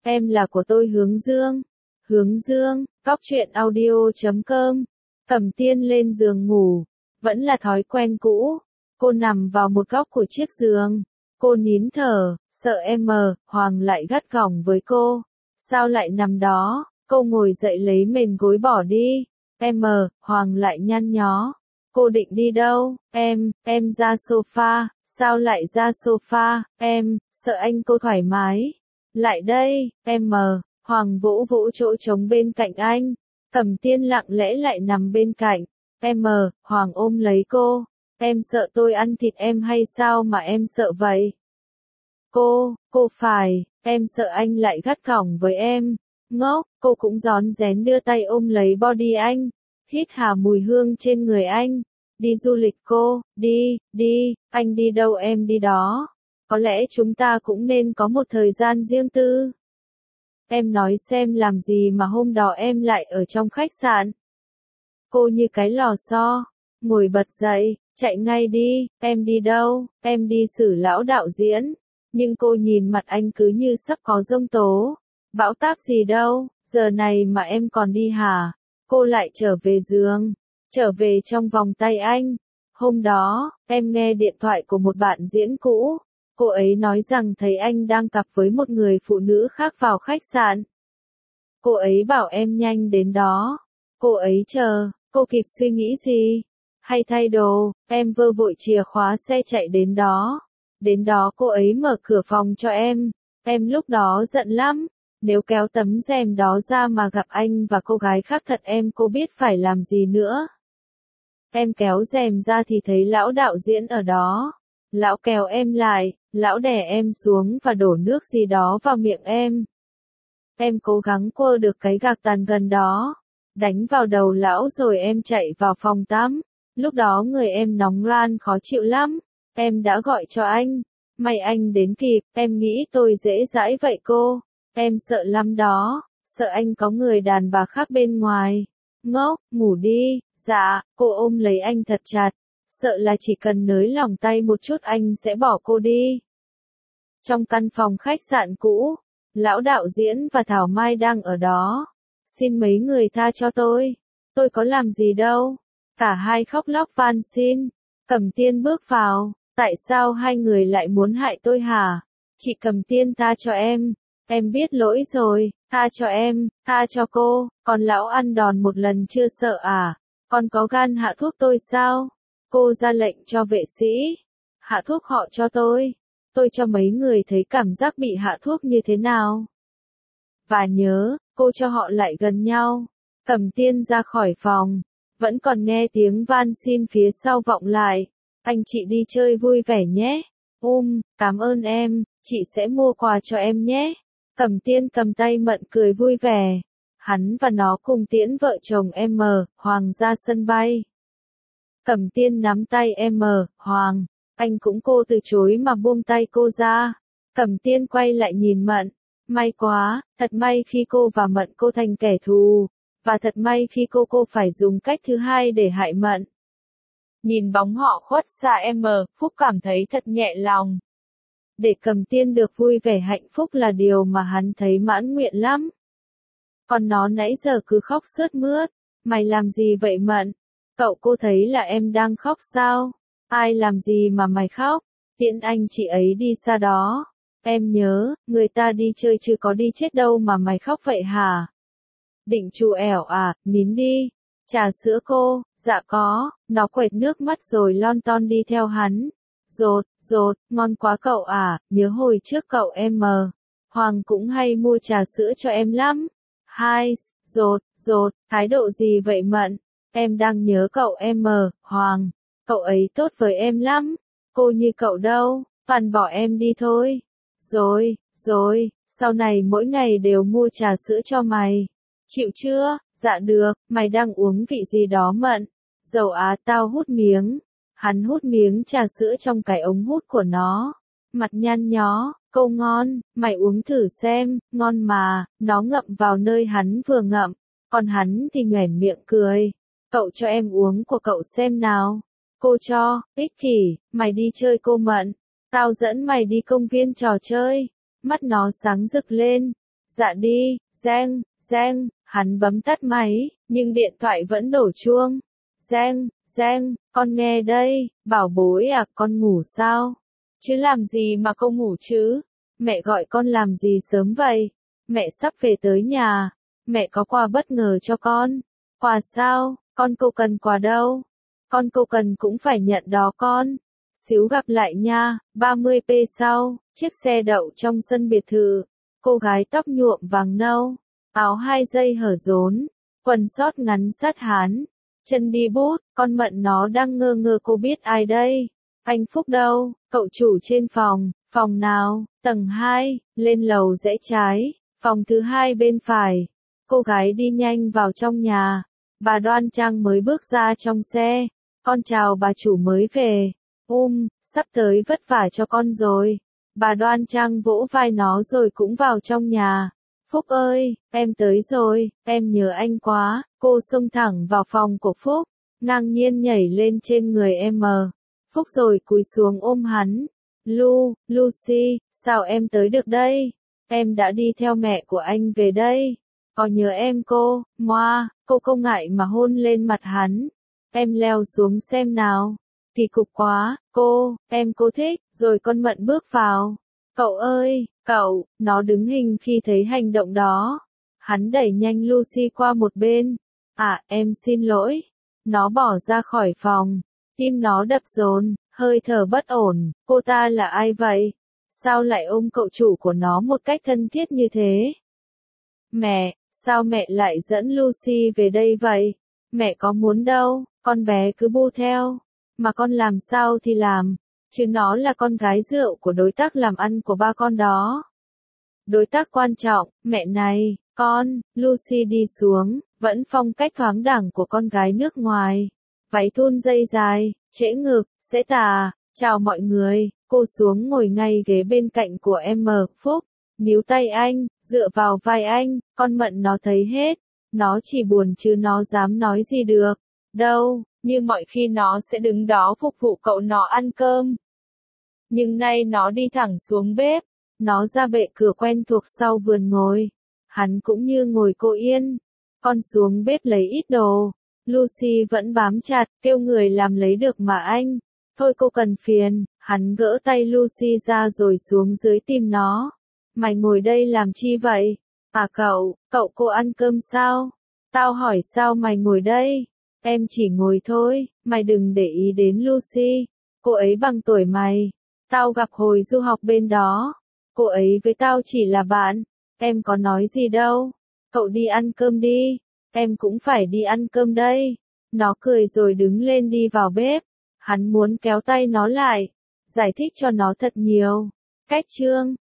em là của tôi Hướng Dương. Hướng Dương, cóc truyện audio.com. Cẩm Tiên lên giường ngủ, vẫn là thói quen cũ. Cô nằm vào một góc của chiếc giường. Cô nín thở, sợ Hoàng lại gắt gỏng với cô. Sao lại nằm đó? Cô ngồi dậy lấy mền gối bỏ đi. Hoàng lại nhăn nhó. Cô định đi đâu? Em ra sofa. Sao lại ra sofa? Sợ anh cô thoải mái. Lại đây, Hoàng vỗ vỗ chỗ trống bên cạnh anh. Cẩm Tiên lặng lẽ lại nằm bên cạnh. Hoàng ôm lấy cô. Em sợ tôi ăn thịt em hay sao mà em sợ vậy? Cô phải, em sợ anh lại gắt gỏng với em. Ngốc, cô cũng rón rén đưa tay ôm lấy body anh. Hít hà mùi hương trên người anh. Đi du lịch cô, đi, anh đi đâu em đi đó. Có lẽ chúng ta cũng nên có một thời gian riêng tư. Em nói xem làm gì mà hôm đó em lại ở trong khách sạn. Cô như cái lò xo, ngồi bật dậy, chạy ngay đi, em đi đâu, em đi xử lão đạo diễn. Nhưng cô nhìn mặt anh cứ như sắp có giông tố. Bão táp gì đâu, giờ này mà em còn đi hả? Cô lại trở về giường, trở về trong vòng tay anh. Hôm đó, em nghe điện thoại của một bạn diễn cũ. Cô ấy nói rằng thấy anh đang cặp với một người phụ nữ khác vào khách sạn. Cô ấy bảo em nhanh đến đó. Cô ấy chờ, cô kịp suy nghĩ gì? Hay thay đồ, em vơ vội chìa khóa xe chạy đến đó. Đến đó cô ấy mở cửa phòng cho em. Em lúc đó giận lắm. Nếu kéo tấm rèm đó ra mà gặp anh và cô gái khác thật cô biết phải làm gì nữa. Em kéo rèm ra thì thấy lão đạo diễn ở đó. Lão kéo em lại, lão đè em xuống và đổ nước gì đó vào miệng em. Em cố gắng quơ được cái gạc tàn gần đó, đánh vào đầu lão rồi em chạy vào phòng tắm. Lúc đó người em nóng ran khó chịu lắm. Em đã gọi cho anh. May anh đến kịp, em nghĩ tôi dễ dãi vậy cô. Em sợ lắm đó, sợ anh có người đàn bà khác bên ngoài. Ngốc, ngủ đi. Dạ, cô ôm lấy anh thật chặt. Sợ là chỉ cần nới lỏng tay một chút anh sẽ bỏ cô đi. Trong căn phòng khách sạn cũ, lão đạo diễn và Thảo Mai đang ở đó. Xin mấy người tha cho tôi có làm gì đâu. Cả hai khóc lóc van xin. Cẩm Tiên bước vào, tại sao hai người lại muốn hại tôi hả? Chị Cẩm Tiên tha cho em biết lỗi rồi, tha cho em, tha cho cô, còn lão ăn đòn một lần chưa sợ à? Còn có gan hạ thuốc tôi sao? Cô ra lệnh cho vệ sĩ hạ thuốc họ cho tôi cho mấy người thấy cảm giác bị hạ thuốc như thế nào. Và nhớ, cô cho họ lại gần nhau. Cẩm Tiên ra khỏi phòng, vẫn còn nghe tiếng van xin phía sau vọng lại. Anh chị đi chơi vui vẻ nhé. Cảm ơn em, chị sẽ mua quà cho em nhé. Cẩm Tiên cầm tay Mận cười vui vẻ. Hắn và nó cùng tiễn vợ chồng Hoàng ra sân bay. Cẩm Tiên nắm tay Hoàng, anh cũng cô từ chối mà buông tay cô ra. Cẩm Tiên quay lại nhìn Mận. May quá, thật may khi cô và Mận cô thành kẻ thù. Và thật may khi cô phải dùng cách thứ hai để hại Mận. Nhìn bóng họ khuất xa Phúc cảm thấy thật nhẹ lòng. Để Cẩm Tiên được vui vẻ hạnh phúc là điều mà hắn thấy mãn nguyện lắm. Còn nó nãy giờ cứ khóc sướt mướt. Mày làm gì vậy Mận? Cô thấy là em đang khóc sao? Ai làm gì mà mày khóc? Tiễn anh chị ấy đi xa đó. Em nhớ, người ta đi chơi chứ có đi chết đâu mà mày khóc vậy hả? Định chù ẻo à, nín đi. Trà sữa cô, dạ có. Nó quệt nước mắt rồi lon ton đi theo hắn. Rột, ngon quá cậu à, nhớ hồi trước cậu Hoàng cũng hay mua trà sữa cho em lắm. Rột, thái độ gì vậy Mận? Em đang nhớ cậu Hoàng. Cậu ấy tốt với em lắm. Cô như cậu đâu, toàn bỏ em đi thôi. Rồi, sau này mỗi ngày đều mua trà sữa cho mày. Chịu chưa? Dạ được, mày đang uống vị gì đó Mận? Dầu á tao hút miếng. Hắn hút miếng trà sữa trong cái ống hút của nó. Mặt nhăn nhó, câu ngon, mày uống thử xem, ngon mà, nó ngậm vào nơi hắn vừa ngậm. Còn hắn thì nhoẻn miệng cười. Cậu cho em uống của cậu xem nào. Cô cho, ích kỷ, mày đi chơi cô Mận. Tao dẫn mày đi công viên trò chơi. Mắt nó sáng rực lên. Dạ đi, reng, reng, hắn bấm tắt máy, nhưng điện thoại vẫn đổ chuông. Reng, reng, con nghe đây, bảo bối à, con ngủ sao? Chứ làm gì mà không ngủ chứ? Mẹ gọi con làm gì sớm vậy? Mẹ sắp về tới nhà, mẹ có quà bất ngờ cho con. Quà sao? Con cô cần quà đâu? Con cô cần cũng phải nhận đó con. Xíu gặp lại nha, 30p sau, chiếc xe đậu trong sân biệt thự. Cô gái tóc nhuộm vàng nâu, áo 2 dây hở rốn, quần sót ngắn sát hán, chân đi bút, con Mận nó đang ngơ ngơ cô biết ai đây? Anh Phúc đâu? Cậu chủ trên phòng, phòng nào? Tầng 2, lên lầu rẽ trái, phòng thứ 2 bên phải. Cô gái đi nhanh vào trong nhà. Bà Đoan Trang mới bước ra trong xe. Con chào bà chủ mới về. Sắp tới vất vả cho con rồi. Bà Đoan Trang vỗ vai nó rồi cũng vào trong nhà. Phúc ơi, em tới rồi, em nhớ anh quá. Cô xông thẳng vào phòng của Phúc, ngang nhiên nhảy lên trên người em. Phúc rồi cúi xuống ôm hắn. Lucy, sao em tới được đây? Em đã đi theo mẹ của anh về đây. Có nhớ em cô? Cô không ngại mà hôn lên mặt hắn. Em leo xuống xem nào. Kỳ cục quá, cô thích, rồi con Mận bước vào. Cậu ơi, cậu, nó đứng hình khi thấy hành động đó. Hắn đẩy nhanh Lucy qua một bên. Em xin lỗi. Nó bỏ ra khỏi phòng. Tim nó đập dồn, hơi thở bất ổn. Cô ta là ai vậy? Sao lại ôm cậu chủ của nó một cách thân thiết như thế? Mẹ, sao mẹ lại dẫn Lucy về đây vậy? Mẹ có muốn đâu, con bé cứ bu theo. Mà con làm sao thì làm, chứ nó là con gái rượu của đối tác làm ăn của ba con đó. Đối tác quan trọng, mẹ này, Lucy đi xuống, vẫn phong cách thoáng đẳng của con gái nước ngoài. Váy thun dây dài, trễ ngực, sẽ tà, chào mọi người, cô xuống ngồi ngay ghế bên cạnh của em Phúc, níu tay anh, dựa vào vai anh, con Mận nó thấy hết, nó chỉ buồn chứ nó dám nói gì được, đâu, như mọi khi nó sẽ đứng đó phục vụ cậu nó ăn cơm. Nhưng nay nó đi thẳng xuống bếp, nó ra bệ cửa quen thuộc sau vườn ngồi, hắn cũng như ngồi cô yên, con xuống bếp lấy ít đồ. Lucy vẫn bám chặt, kêu người làm lấy được mà anh. Thôi cô cần phiền, hắn gỡ tay Lucy ra rồi xuống dưới tìm nó. Mày ngồi đây làm chi vậy? Cậu cô ăn cơm sao? Tao hỏi sao mày ngồi đây? Em chỉ ngồi thôi, mày đừng để ý đến Lucy. Cô ấy bằng tuổi mày. Tao gặp hồi du học bên đó. Cô ấy với tao chỉ là bạn. Em có nói gì đâu. Cậu đi ăn cơm đi. Em cũng phải đi ăn cơm đây. Nó cười rồi đứng lên đi vào bếp. Hắn muốn kéo tay nó lại, giải thích cho nó thật nhiều. Cách chương